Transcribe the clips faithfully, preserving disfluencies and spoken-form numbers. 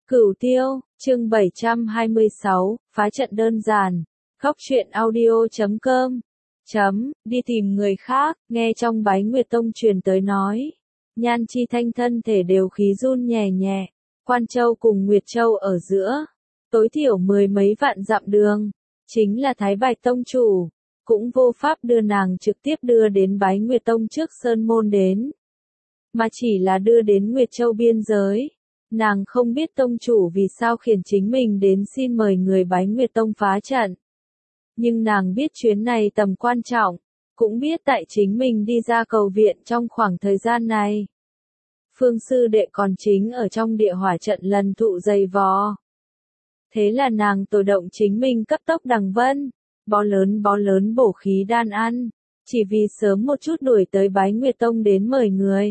Cửu Tiêu, chương bảy trăm hai mươi sáu, phá trận đơn giản. Góc truyện audio chấm com. Chấm, đi tìm người khác, nghe trong Bái Nguyệt Tông truyền tới nói. Nhan Chi Thanh thân thể đều khí run nhẹ nhẹ. Quan Châu cùng Nguyệt Châu ở giữa. Tối thiểu mười mấy vạn dặm đường. Chính là Thái Bạch Tông chủ. Cũng vô pháp đưa nàng trực tiếp đưa đến Bái Nguyệt Tông trước Sơn Môn đến. Mà chỉ là đưa đến Nguyệt Châu biên giới. Nàng không biết tông chủ vì sao khiển chính mình đến xin mời người Bái Nguyệt Tông phá trận. Nhưng nàng biết chuyến này tầm quan trọng, cũng biết tại chính mình đi ra cầu viện trong khoảng thời gian này. Phương sư đệ còn chính ở trong địa hỏa trận lần thụ dày vò. Thế là nàng tổ động chính mình cấp tốc đằng vân, bó lớn bó lớn bổ khí đan ăn, chỉ vì sớm một chút đuổi tới Bái Nguyệt Tông đến mời người.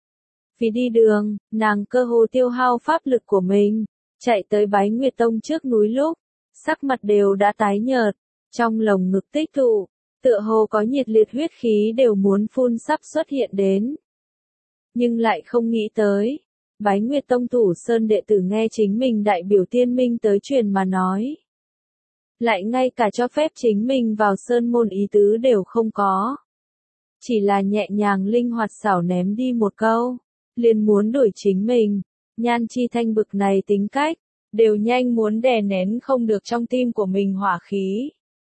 Vì đi đường, nàng cơ hồ tiêu hao pháp lực của mình, chạy tới Bái Nguyệt Tông trước núi lúc, sắc mặt đều đã tái nhợt, trong lồng ngực tích tụ, tựa hồ có nhiệt liệt huyết khí đều muốn phun sắp xuất hiện đến. Nhưng lại không nghĩ tới, Bái Nguyệt Tông thủ sơn đệ tử nghe chính mình đại biểu tiên minh tới truyền mà nói. Lại ngay cả cho phép chính mình vào sơn môn ý tứ đều không có. Chỉ là nhẹ nhàng linh hoạt xảo ném đi một câu. Liền muốn đuổi chính mình, Nhan Chi Thanh bực này tính cách, đều nhanh muốn đè nén không được trong tim của mình hỏa khí.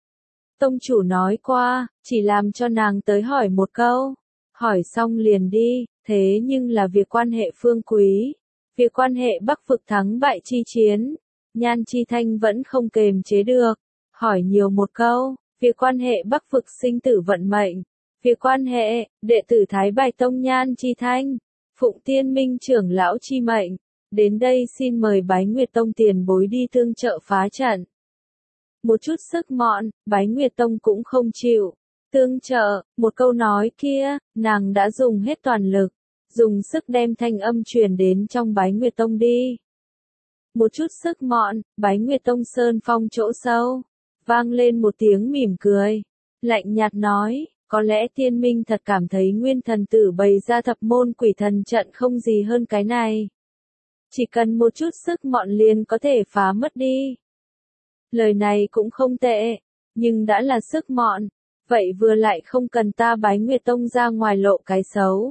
Tông chủ nói qua, chỉ làm cho nàng tới hỏi một câu, hỏi xong liền đi, thế nhưng là việc quan hệ phương quý, việc quan hệ Bắc vực thắng bại chi chiến, Nhan Chi Thanh vẫn không kềm chế được, hỏi nhiều một câu, việc quan hệ Bắc vực sinh tử vận mệnh, việc quan hệ, đệ tử Thái Bạch Tông Nhan Chi Thanh. Phụng Tiên Minh trưởng lão chi mệnh, đến đây xin mời Bái Nguyệt Tông tiền bối đi tương trợ phá trận. Một chút sức mọn, Bái Nguyệt Tông cũng không chịu. Tương trợ, một câu nói kia, nàng đã dùng hết toàn lực, dùng sức đem thanh âm truyền đến trong Bái Nguyệt Tông đi. Một chút sức mọn, Bái Nguyệt Tông sơn phong chỗ sâu, vang lên một tiếng mỉm cười, lạnh nhạt nói. Có lẽ tiên minh thật cảm thấy nguyên thần tử bày ra thập môn quỷ thần trận không gì hơn cái này. Chỉ cần một chút sức mọn liền có thể phá mất đi. Lời này cũng không tệ, nhưng đã là sức mọn, vậy vừa lại không cần ta Bái Nguyệt Tông ra ngoài lộ cái xấu.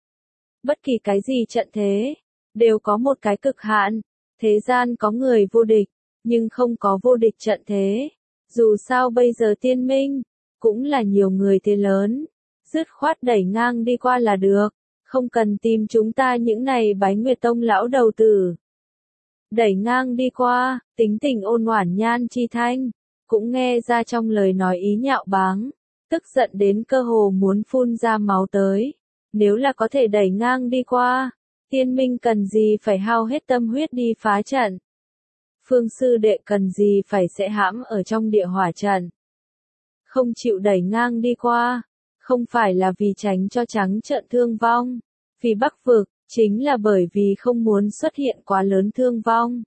Bất kỳ cái gì trận thế, đều có một cái cực hạn, thế gian có người vô địch, nhưng không có vô địch trận thế. Dù sao bây giờ tiên minh, cũng là nhiều người thế lớn, dứt khoát đẩy ngang đi qua là được, không cần tìm chúng ta những này Bái Nguyệt Tông lão đầu tử. Đẩy ngang đi qua, tính tình ôn ngoản Nhan Chi Thanh, cũng nghe ra trong lời nói ý nhạo báng, tức giận đến cơ hồ muốn phun ra máu tới. Nếu là có thể đẩy ngang đi qua, tiên minh cần gì phải hao hết tâm huyết đi phá trận. Phương sư đệ cần gì phải sẽ hãm ở trong địa hỏa trận. Không chịu đẩy ngang đi qua, không phải là vì tránh cho trắng trợn thương vong, vì Bắc vực, chính là bởi vì không muốn xuất hiện quá lớn thương vong.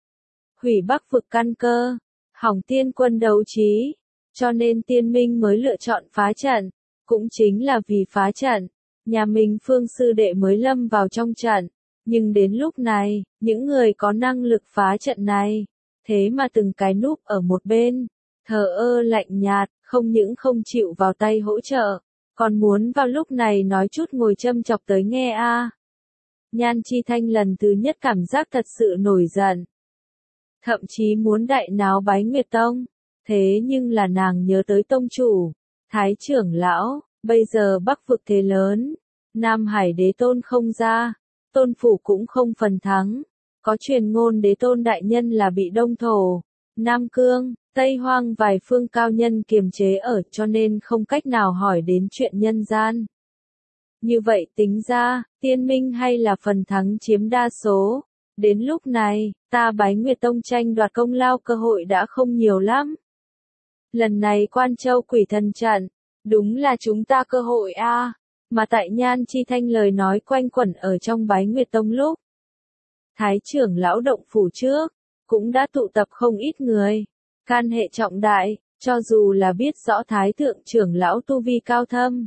Hủy Bắc vực căn cơ, hỏng tiên quân đấu trí, cho nên tiên minh mới lựa chọn phá trận, cũng chính là vì phá trận, nhà mình phương sư đệ mới lâm vào trong trận, nhưng đến lúc này, những người có năng lực phá trận này, thế mà từng cái núp ở một bên, thờ ơ lạnh nhạt. Không những không chịu vào tay hỗ trợ, còn muốn vào lúc này nói chút ngồi châm chọc tới nghe a. À. Nhan Chi Thanh lần thứ nhất cảm giác thật sự nổi giận. Thậm chí muốn đại náo Bái Nguyệt Tông, thế nhưng là nàng nhớ tới tông chủ, Thái trưởng lão, bây giờ Bắc vực thế lớn, Nam Hải đế tôn không ra, tôn phủ cũng không phần thắng, có truyền ngôn đế tôn đại nhân là bị Đông Thổ, Nam Cương, Tây Hoang vài phương cao nhân kiềm chế ở cho nên không cách nào hỏi đến chuyện nhân gian. Như vậy tính ra, tiên minh hay là phần thắng chiếm đa số. Đến lúc này, ta Bái Nguyệt Tông tranh đoạt công lao cơ hội đã không nhiều lắm. Lần này Quan Châu quỷ thần trận, đúng là chúng ta cơ hội a. À. Mà tại Nhan Chi Thanh lời nói quanh quẩn ở trong Bái Nguyệt Tông lúc. Thái trưởng lão động phủ trước, cũng đã tụ tập không ít người. Can hệ trọng đại, cho dù là biết rõ Thái thượng trưởng lão tu vi cao thâm.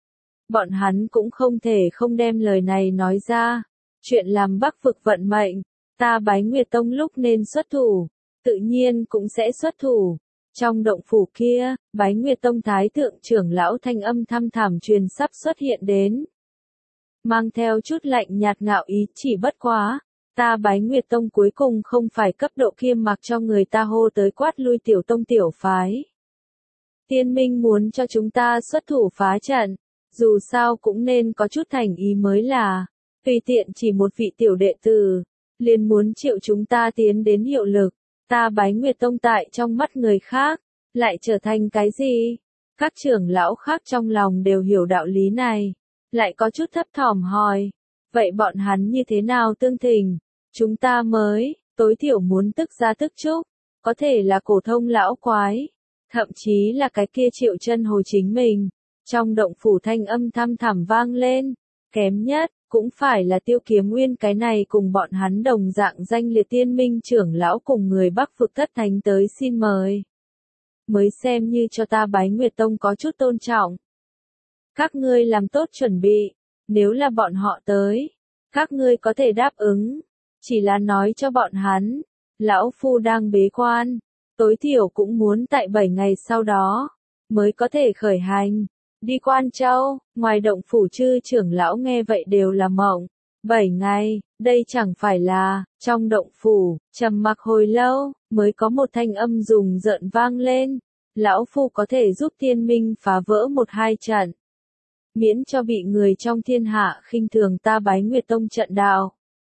Bọn hắn cũng không thể không đem lời này nói ra. Chuyện làm Bắc vực vận mệnh, ta Bái Nguyệt Tông lúc nên xuất thủ, tự nhiên cũng sẽ xuất thủ. Trong động phủ kia, Bái Nguyệt Tông Thái Thượng trưởng lão thanh âm thăm thẳm truyền sắp xuất hiện đến. Mang theo chút lạnh nhạt ngạo ý, chỉ bất quá, ta Bái Nguyệt Tông cuối cùng không phải cấp độ kia mặc cho người ta hô tới quát lui tiểu tông tiểu phái. Tiên Minh muốn cho chúng ta xuất thủ phá trận, dù sao cũng nên có chút thành ý mới là, tùy tiện chỉ một vị tiểu đệ tử, liền muốn triệu chúng ta tiến đến hiệu lực, ta Bái Nguyệt Tông tại trong mắt người khác, lại trở thành cái gì? Các trưởng lão khác trong lòng đều hiểu đạo lý này, lại có chút thấp thỏm hỏi, vậy bọn hắn như thế nào tương thình? Chúng ta mới, tối thiểu muốn tức ra tức chúc, có thể là cổ thông lão quái, thậm chí là cái kia Triệu Chân Hồ chính mình. Trong động phủ thanh âm thăm thẳm vang lên, kém nhất, cũng phải là Tiêu Kiếm Nguyên cái này cùng bọn hắn đồng dạng danh liệt tiên minh trưởng lão cùng người Bắc vực thất thánh tới xin mời. Mới xem như cho ta Bái Nguyệt Tông có chút tôn trọng. Các ngươi làm tốt chuẩn bị, nếu là bọn họ tới, các ngươi có thể đáp ứng, chỉ là nói cho bọn hắn, lão phu đang bế quan, tối thiểu cũng muốn tại bảy ngày sau đó, mới có thể khởi hành. Đi Quan Châu, ngoài động phủ chư trưởng lão nghe vậy đều là mộng. Bảy ngày, đây chẳng phải là, trong động phủ, trầm mặc hồi lâu, mới có một thanh âm rùng rợn vang lên. Lão phu có thể giúp thiên minh phá vỡ một hai trận. Miễn cho bị người trong thiên hạ khinh thường ta Bái Nguyệt Tông trận đạo.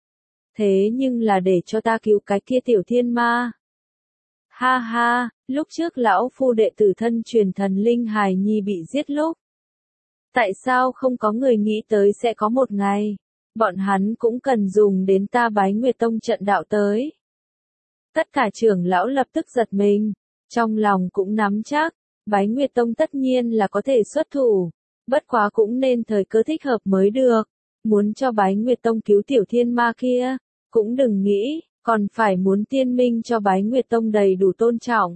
Thế nhưng là để cho ta cứu cái kia tiểu thiên ma. Ha ha, lúc trước lão phu đệ tử thân truyền thần linh hài nhi bị giết lúc. Tại sao không có người nghĩ tới sẽ có một ngày, bọn hắn cũng cần dùng đến ta Bái Nguyệt Tông trận đạo tới. Tất cả trưởng lão lập tức giật mình, trong lòng cũng nắm chắc, Bái Nguyệt Tông tất nhiên là có thể xuất thủ, bất quá cũng nên thời cơ thích hợp mới được, muốn cho Bái Nguyệt Tông cứu tiểu thiên ma kia, cũng đừng nghĩ, còn phải muốn tiên minh cho Bái Nguyệt Tông đầy đủ tôn trọng.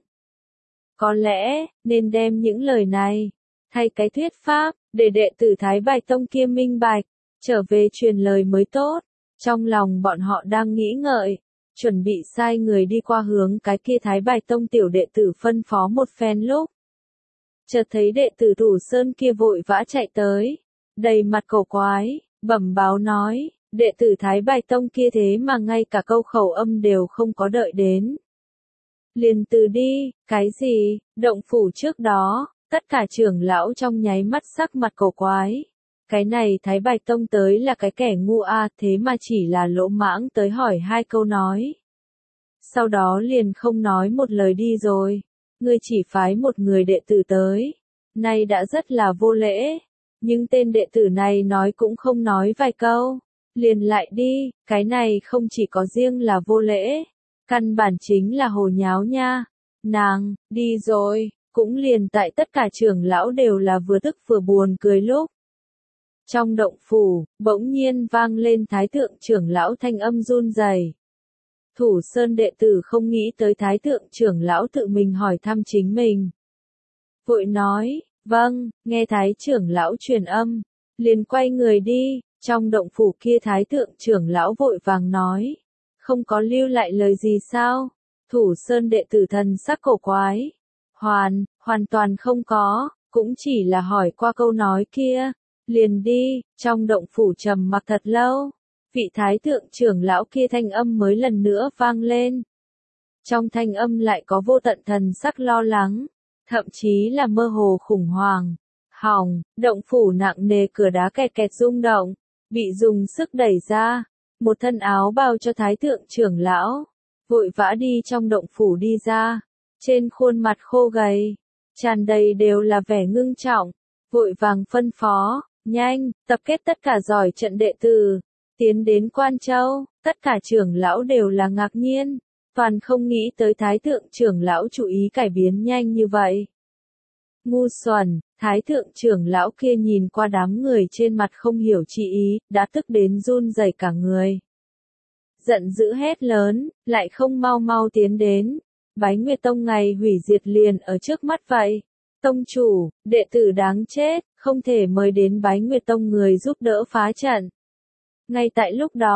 Có lẽ, nên đem những lời này, thay cái thuyết pháp, để đệ tử Thái Bạch Tông kia minh bạch, trở về truyền lời mới tốt. Trong lòng bọn họ đang nghĩ ngợi, chuẩn bị sai người đi qua hướng cái kia Thái Bạch Tông tiểu đệ tử phân phó một phen lúc. Chợt thấy đệ tử Thủ Sơn kia vội vã chạy tới, đầy mặt cổ quái, bẩm báo nói, đệ tử Thái Bạch Tông kia thế mà ngay cả câu khẩu âm đều không có đợi đến. Liền từ đi, cái gì, động phủ trước đó, tất cả trưởng lão trong nháy mắt sắc mặt cổ quái. Cái này Thái Bạch Tông tới là cái kẻ ngu à, thế mà chỉ là lỗ mãng tới hỏi hai câu nói. Sau đó liền không nói một lời đi rồi. Ngươi chỉ phái một người đệ tử tới. Nay đã rất là vô lễ. Nhưng tên đệ tử này nói cũng không nói vài câu. Liền lại đi, cái này không chỉ có riêng là vô lễ. Căn bản chính là hồ nháo nha. Nàng, đi rồi, cũng liền tại tất cả trưởng lão đều là vừa tức vừa buồn cười lúc. Trong động phủ, bỗng nhiên vang lên Thái Thượng trưởng lão thanh âm run rẩy. Thủ Sơn đệ tử không nghĩ tới Thái Thượng trưởng lão tự mình hỏi thăm chính mình. Vội nói, vâng, nghe Thái trưởng lão truyền âm, liền quay người đi, trong động phủ kia Thái Thượng trưởng lão vội vàng nói, không có lưu lại lời gì sao? Thủ Sơn đệ tử thần sắc cổ quái. Hoàn, hoàn toàn không có, cũng chỉ là hỏi qua câu nói kia. Liền đi, trong động phủ trầm mặc thật lâu. Vị Thái Thượng trưởng lão kia thanh âm mới lần nữa vang lên. Trong thanh âm lại có vô tận thần sắc lo lắng, thậm chí là mơ hồ khủng hoảng. Hỏng, động phủ nặng nề cửa đá kẹt kẹt rung động, bị dùng sức đẩy ra. Một thân áo bao cho Thái Thượng trưởng lão, vội vã đi trong động phủ đi ra. Trên khuôn mặt khô gầy, tràn đầy đều là vẻ ngưng trọng, vội vàng phân phó, nhanh, tập kết tất cả giỏi trận đệ tử, tiến đến Quan Châu. Tất cả trưởng lão đều là ngạc nhiên, toàn không nghĩ tới Thái Thượng trưởng lão chủ ý cải biến nhanh như vậy. Ngu xuẩn, Thái Thượng trưởng lão kia nhìn qua đám người trên mặt không hiểu chi ý, đã tức đến run rẩy cả người. Giận dữ hét lớn, lại không mau mau tiến đến. Bái Nguyệt Tông ngày hủy diệt liền ở trước mắt vậy. Tông chủ, đệ tử đáng chết, không thể mời đến Bái Nguyệt Tông người giúp đỡ phá trận. Ngay tại lúc đó,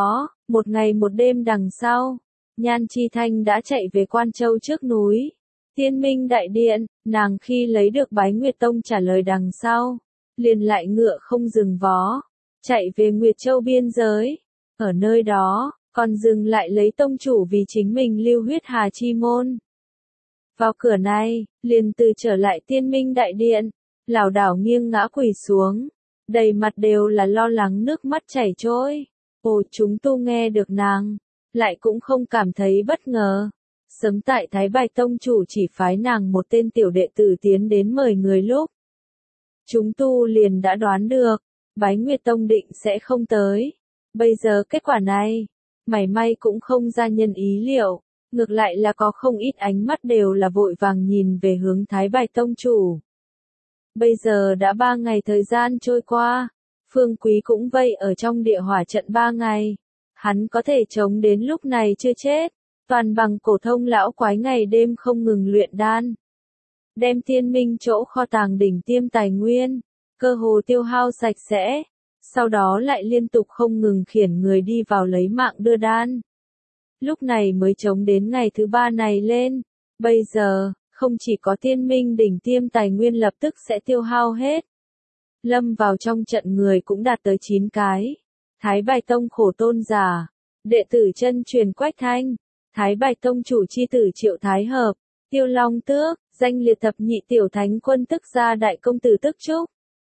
Một ngày một đêm đằng sau, Nhan Chi Thanh đã chạy về Quan Châu trước núi Tiên Minh Đại Điện, nàng khi lấy được Bái Nguyệt Tông trả lời đằng sau, liền lại ngựa không dừng vó, chạy về Nguyệt Châu biên giới. Ở nơi đó, còn dừng lại lấy tông chủ vì chính mình lưu huyết hà chi môn. Vào cửa này, liền từ trở lại Tiên Minh Đại Điện, lảo đảo nghiêng ngã quỳ xuống, đầy mặt đều là lo lắng nước mắt chảy trôi. Ồ, chúng tu nghe được nàng, lại cũng không cảm thấy bất ngờ. Sớm tại Thái Bạch Tông chủ chỉ phái nàng một tên tiểu đệ tử tiến đến mời người lúc. Chúng tu liền đã đoán được, Bái Nguyệt Tông định sẽ không tới. Bây giờ kết quả này, mảy may cũng không ra nhân ý liệu, ngược lại là có không ít ánh mắt đều là vội vàng nhìn về hướng Thái Bạch Tông chủ. Bây giờ đã ba ngày thời gian trôi qua, Phương Quý cũng vây ở trong địa hỏa trận ba ngày. Hắn có thể chống đến lúc này chưa chết, toàn bằng cổ thông lão quái ngày đêm không ngừng luyện đan. Đem Tiên Minh chỗ kho tàng đỉnh tiêm tài nguyên, cơ hồ tiêu hao sạch sẽ, sau đó lại liên tục không ngừng khiển người đi vào lấy mạng đưa đan. Lúc này mới chống đến ngày thứ ba này lên, bây giờ, không chỉ có Tiên Minh đỉnh tiêm tài nguyên lập tức sẽ tiêu hao hết. Lâm vào trong trận người cũng đạt tới chín cái. Thái Bạch Tông khổ tôn giả, đệ tử chân truyền Quách Thanh, Thái Bạch Tông chủ chi tử Triệu Thái Hợp, Tiêu Long Tước, danh liệt thập nhị tiểu thánh quân tức gia đại công tử tức trúc.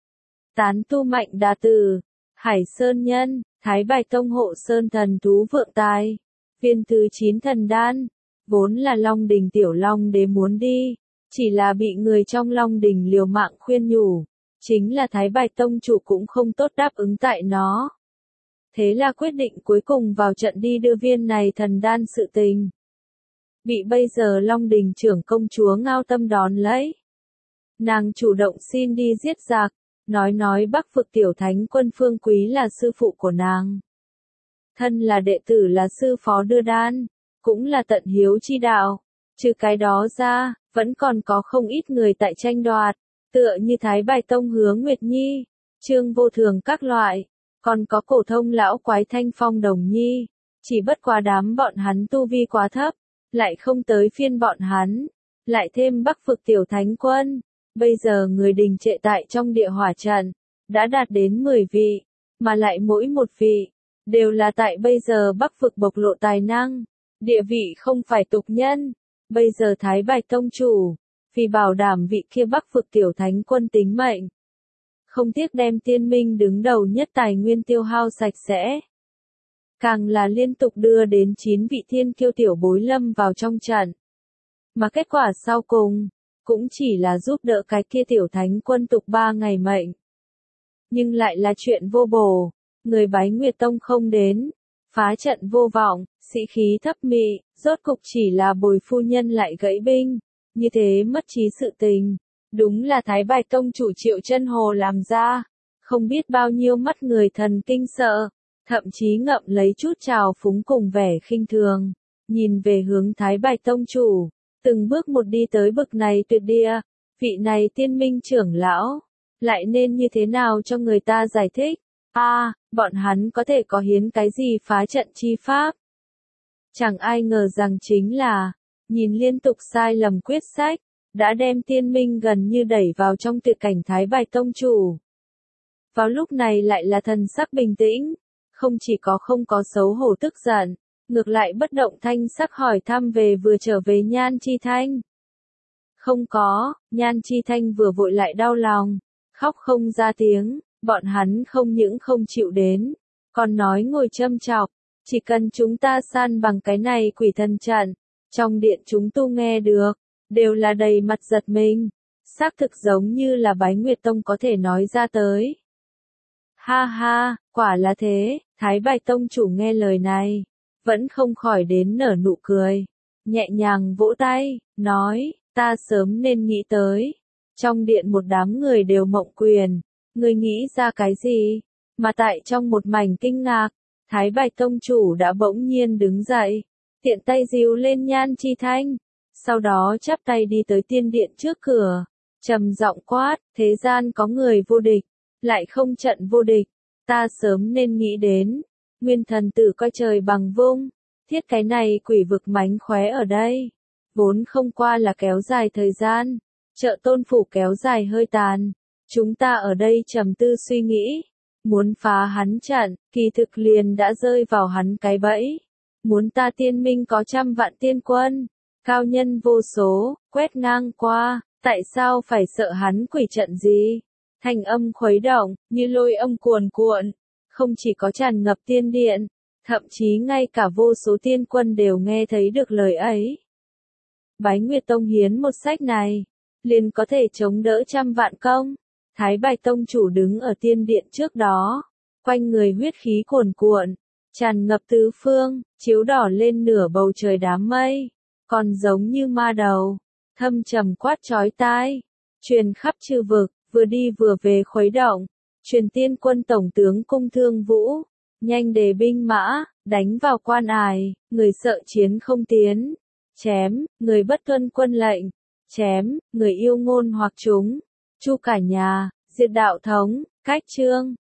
Tán tu Mạnh Đà Tử, Hải Sơn Nhân, Thái Bạch Tông hộ sơn thần thú vượng tài, viên thứ chín thần đan, vốn là Long Đình tiểu Long đế muốn đi, chỉ là bị người trong Long Đình liều mạng khuyên nhủ, chính là Thái Bạch Tông chủ cũng không tốt đáp ứng tại nó. Thế là quyết định cuối cùng vào trận đi đưa viên này thần đan sự tình. Bị bây giờ Long Đình trưởng công chúa Ngao Tâm đón lấy. Nàng chủ động xin đi giết giặc, nói nói Bắc Vực tiểu thánh quân Phương Quý là sư phụ của nàng. Thân là đệ tử là sư phó đưa đan, cũng là tận hiếu chi đạo. Trừ cái đó ra, vẫn còn có không ít người tại tranh đoạt, tựa như Thái Bạch Tông Hứa Nguyệt Nhi, Trương Vô Thường các loại. Còn có cổ thông lão quái Thanh Phong Đồng Nhi, chỉ bất quá đám bọn hắn tu vi quá thấp, lại không tới phiên bọn hắn, lại thêm Bắc Vực tiểu thánh quân, bây giờ người đình trệ tại trong địa hỏa trận, đã đạt đến mười vị, mà lại mỗi một vị, đều là tại bây giờ Bắc Vực bộc lộ tài năng, địa vị không phải tục nhân, bây giờ Thái Bạch Tông chủ, vì bảo đảm vị kia Bắc Vực tiểu thánh quân tính mệnh. Không tiếc đem Tiên Minh đứng đầu nhất tài nguyên tiêu hao sạch sẽ. Càng là liên tục đưa đến chín vị thiên kiêu tiểu bối lâm vào trong trận. Mà kết quả sau cùng, cũng chỉ là giúp đỡ cái kia tiểu thánh quân tục ba ngày mệnh. Nhưng lại là chuyện vô bổ, người Bái Nguyệt Tông không đến, phá trận vô vọng, sĩ khí thấp mị, rốt cục chỉ là Bồi phu nhân lại gãy binh, như thế mất trí sự tình. Đúng là Thái Bạch Tông chủ Triệu Chân Hồ làm ra, không biết bao nhiêu mắt người thần kinh sợ, thậm chí ngậm lấy chút trào phúng cùng vẻ khinh thường, nhìn về hướng Thái Bạch Tông chủ, từng bước một đi tới bực này tuyệt địa, vị này Tiên Minh trưởng lão, lại nên như thế nào cho người ta giải thích, a à, bọn hắn có thể có hiến cái gì phá trận chi pháp. Chẳng ai ngờ rằng chính là, nhìn liên tục sai lầm quyết sách, đã đem Tiên Minh gần như đẩy vào trong tuyệt cảnh Thái Bạch Tông chủ. Vào lúc này lại là thần sắc bình tĩnh, không chỉ có không có xấu hổ tức giận, ngược lại bất động thanh sắc hỏi thăm về vừa trở về Nhan Chi Thanh. Không có, Nhan Chi Thanh vừa vội lại đau lòng, khóc không ra tiếng, bọn hắn không những không chịu đến, còn nói ngồi châm chọc, chỉ cần chúng ta san bằng cái này quỷ thần trận, trong điện chúng tu nghe được. Đều là đầy mặt giật mình, xác thực giống như là Bái Nguyệt Tông có thể nói ra tới. Ha ha, quả là thế, Thái Bạch Tông chủ nghe lời này, vẫn không khỏi đến nở nụ cười, nhẹ nhàng vỗ tay, nói, ta sớm nên nghĩ tới. Trong điện một đám người đều mộng quyền, người nghĩ ra cái gì, mà tại trong một mảnh kinh ngạc, Thái Bạch Tông chủ đã bỗng nhiên đứng dậy, tiện tay dìu lên Nhan Chi Thanh. Sau đó chắp tay đi tới tiên điện trước cửa, trầm giọng quát, thế gian có người vô địch, lại không trận vô địch, ta sớm nên nghĩ đến, Nguyên thần tử coi trời bằng vung, thiết cái này quỷ vực mánh khóe ở đây. Vốn không qua là kéo dài thời gian, trợ tôn phủ kéo dài hơi tàn. Chúng ta ở đây trầm tư suy nghĩ, muốn phá hắn trận, kỳ thực liền đã rơi vào hắn cái bẫy. Muốn ta tiên minh có trăm vạn tiên quân, cao nhân vô số, quét ngang qua, tại sao phải sợ hắn quỷ trận gì? Thanh âm khuấy động, như lôi âm cuồn cuộn, không chỉ có tràn ngập tiên điện, thậm chí ngay cả vô số tiên quân đều nghe thấy được lời ấy. Bái Nguyệt Tông hiến một sách này, liền có thể chống đỡ trăm vạn công. Thái Bạch Tông chủ đứng ở tiên điện trước đó, quanh người huyết khí cuồn cuộn, tràn ngập tứ phương, chiếu đỏ lên nửa bầu trời đám mây, còn giống như ma đầu, thâm trầm quát chói tai, truyền khắp chư vực, vừa đi vừa về khuấy động, truyền tiên quân tổng tướng Cung Thương Vũ, nhanh đề binh mã, đánh vào quan ải, người sợ chiến không tiến, chém, người bất tuân quân lệnh, chém, người yêu ngôn hoặc chúng, chu cả nhà, diệt đạo thống, cách chương.